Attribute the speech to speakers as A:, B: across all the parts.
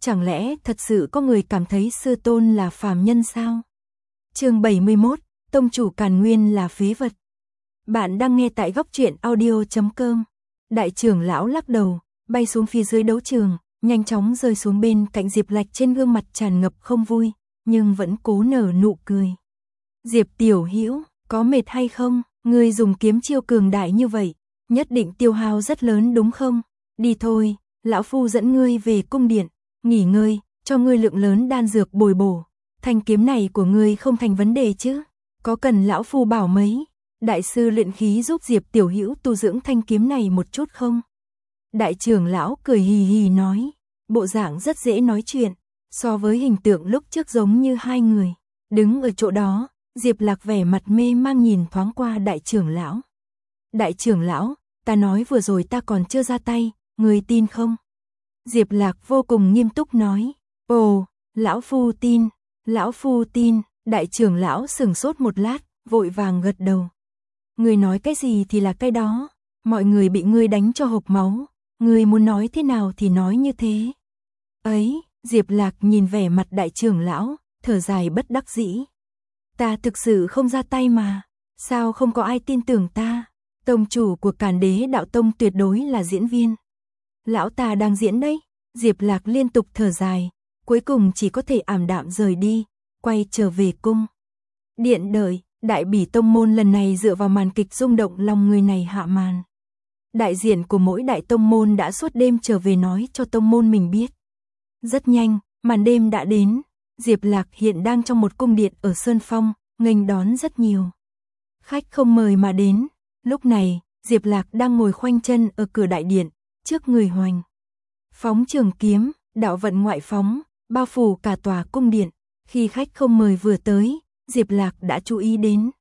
A: chẳng lẽ thật sự có người cảm thấy sư tôn là phàm nhân sao? Chương 71, tông chủ Càn Nguyên là phế vật. Bạn đang nghe tại góc truyện audio.com. Đại trưởng lão lắc đầu, bay xuống phía dưới đấu trường, nhanh chóng rơi xuống bên cạnh Diệp Lạch, trên gương mặt tràn ngập không vui, nhưng vẫn cố nở nụ cười. Diệp tiểu hữu, có mệt hay không? Ngươi dùng kiếm chiêu cường đại như vậy, nhất định tiêu hao rất lớn đúng không? Đi thôi, lão phu dẫn ngươi về cung điện, nghỉ ngơi, cho ngươi lượng lớn đan dược bồi bổ. Thanh kiếm này của ngươi không thành vấn đề chứ? Có cần lão phu bảo mấy đại sư luyện khí giúp Diệp tiểu hữu tu dưỡng thanh kiếm này một chút không? Đại trưởng lão cười hì hì nói, bộ dạng rất dễ nói chuyện, so với hình tượng lúc trước giống như hai người. Đứng ở chỗ đó, Diệp Lạc vẻ mặt mê mang nhìn thoáng qua đại trưởng lão. Đại trưởng lão, ta nói vừa rồi ta còn chưa ra tay, người tin không? Diệp Lạc vô cùng nghiêm túc nói, ồ, lão phu tin, lão phu tin. Đại trưởng lão sững sốt một lát, vội vàng gật đầu. Ngươi nói cái gì thì là cái đó, mọi người bị ngươi đánh cho hộc máu, ngươi muốn nói thế nào thì nói như thế. Ấy, Diệp Lạc nhìn vẻ mặt đại trưởng lão, thở dài bất đắc dĩ. Ta thực sự không ra tay mà, sao không có ai tin tưởng ta? Tông chủ của Càn Đế Đạo Tông tuyệt đối là diễn viên. Lão ta đang diễn đấy. Diệp Lạc liên tục thở dài, cuối cùng chỉ có thể ảm đạm rời đi, quay trở về cung. Điện đợi, Đại Bỉ tông môn lần này dựa vào màn kịch rung động lòng người này hạ màn. Đại diện của mỗi đại tông môn đã suốt đêm trở về nói cho tông môn mình biết. Rất nhanh, màn đêm đã đến. Diệp Lạc hiện đang trong một cung điện ở Sơn Phong, nghênh đón rất nhiều khách không mời mà đến. Lúc này, Diệp Lạc đang ngồi khoanh chân ở cửa đại điện, trước người Hoành phóng trường kiếm, đạo vận ngoại phóng, bao phủ cả tòa cung điện. Khi khách không mời vừa tới, Diệp Lạc đã chú ý đến.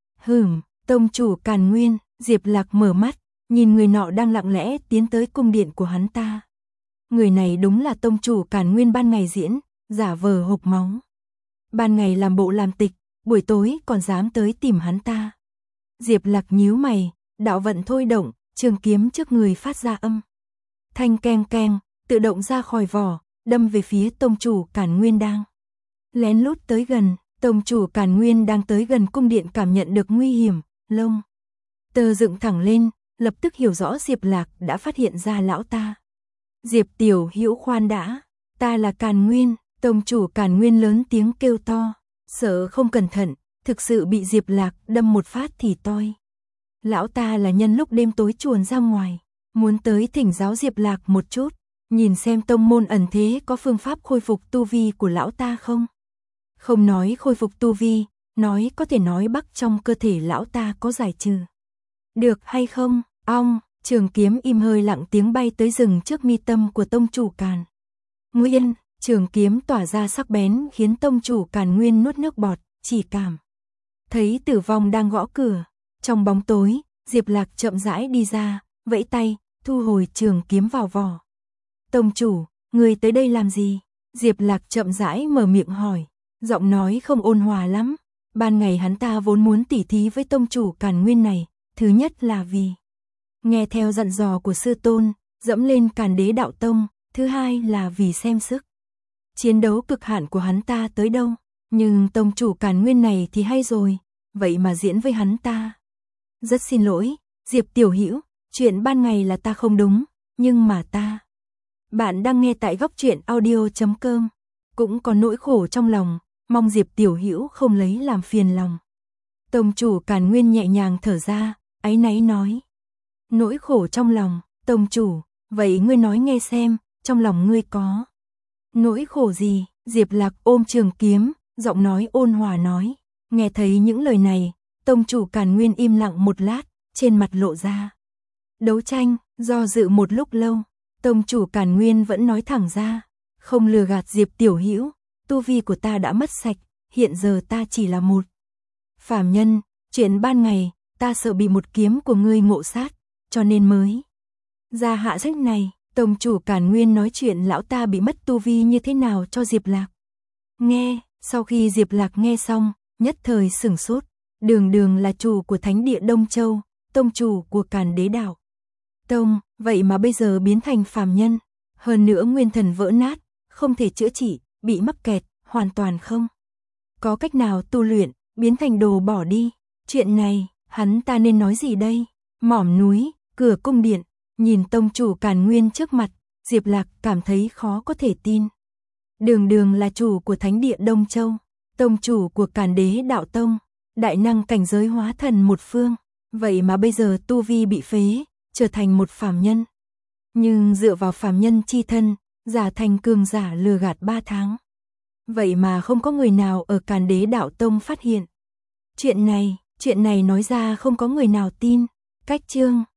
A: Tông chủ Càn Nguyên. Diệp Lạc mở mắt, nhìn người nọ đang lặng lẽ tiến tới cung điện của hắn ta. Người này đúng là tông chủ Càn Nguyên ban ngày diễn, giả vờ hộc máu. Ban ngày làm bộ làm tịch, buổi tối còn dám tới tìm hắn ta. Diệp Lạc nhíu mày, đạo vận thôi động, trường kiếm trước người phát ra âm thanh keng keng, tự động ra khỏi vỏ, đâm về phía tông chủ Càn Nguyên đang lén lút tới gần. Tông chủ Càn Nguyên đang tới gần cung điện cảm nhận được nguy hiểm, lông tơ dựng thẳng lên, lập tức hiểu rõ Diệp Lạc đã phát hiện ra lão ta. Diệp tiểu hữu khoan đã, ta là Càn Nguyên. Tông chủ Càn Nguyên lớn tiếng kêu to, sợ không cẩn thận, thực sự bị Diệp Lạc đâm một phát thì toi. Lão ta là nhân lúc đêm tối chuồn ra ngoài, muốn tới thỉnh giáo Diệp Lạc một chút, nhìn xem tông môn ẩn thế có phương pháp khôi phục tu vi của lão ta không. Không nói khôi phục tu vi, nói có thể nói bắc trong cơ thể lão ta có giải trừ được hay không? Ong, trường kiếm im hơi lặng tiếng bay tới rừng trước mi tâm của tông chủ Càn Nguyên. Trường kiếm tỏa ra sắc bén khiến tông chủ Càn Nguyên nuốt nước bọt, chỉ cảm thấy tử vong đang gõ cửa. Trong bóng tối, Diệp Lạc chậm rãi đi ra, vẫy tay, thu hồi trường kiếm vào vỏ. Tông chủ, người tới đây làm gì? Diệp Lạc chậm rãi mở miệng hỏi, giọng nói không ôn hòa lắm. Ban ngày hắn ta vốn muốn tỉ thí với tông chủ Càn Nguyên này, thứ nhất là vì nghe theo dặn dò của sư tôn, dẫm lên Càn Đế Đạo Tông, thứ hai là vì xem sức chiến đấu cực hạn của hắn ta tới đâu. Nhưng tông chủ Càn Nguyên này thì hay rồi, vậy mà diễn với hắn ta. Rất xin lỗi, Diệp tiểu hữu, chuyện ban ngày là ta không đúng, nhưng mà ta. Bạn đang nghe tại góc truyện audio.com, cũng có nỗi khổ trong lòng, mong Diệp tiểu hữu không lấy làm phiền lòng. Tông chủ Càn Nguyên nhẹ nhàng thở ra, áy náy nói. Nỗi khổ trong lòng, tông chủ, vậy ngươi nói nghe xem, trong lòng ngươi có nỗi khổ gì? Diệp Lạc ôm trường kiếm, giọng nói ôn hòa nói. Nghe thấy những lời này, tông chủ Càn Nguyên im lặng một lát, trên mặt lộ ra đấu tranh, do dự một lúc lâu. Tông chủ Càn Nguyên vẫn nói thẳng ra, không lừa gạt Diệp tiểu hữu, tu vi của ta đã mất sạch, hiện giờ ta chỉ là một phàm nhân, chuyện ban ngày, ta sợ bị một kiếm của ngươi ngộ sát, cho nên mới ra hạ sách này. Tông chủ Càn Nguyên nói chuyện lão ta bị mất tu vi như thế nào cho Diệp Lạc nghe. Sau khi Diệp Lạc nghe xong, nhất thời sửng sốt. Đường là chủ của Thánh địa Đông Châu, tông chủ của Càn Đế Đạo Tông, vậy mà bây giờ biến thành phàm nhân, hơn nữa nguyên thần vỡ nát, không thể chữa trị, bị mắc kẹt, hoàn toàn không có cách nào tu luyện, biến thành đồ bỏ đi. Chuyện này, hắn ta nên nói gì đây? Mỏm núi, cửa cung điện, nhìn tông chủ Càn Nguyên trước mặt, Diệp Lạc cảm thấy khó có thể tin. Đường đường là chủ của Thánh địa Đông Châu, tông chủ của Càn Đế Đạo Tông, đại năng cảnh giới hóa thần một phương, vậy mà bây giờ tu vi bị phế, trở thành một phàm nhân. Nhưng dựa vào phàm nhân chi thân, giả thành cường giả lừa gạt 3 tháng. Vậy mà không có người nào ở Càn Đế Đạo Tông phát hiện. Chuyện này nói ra không có người nào tin. Cách chương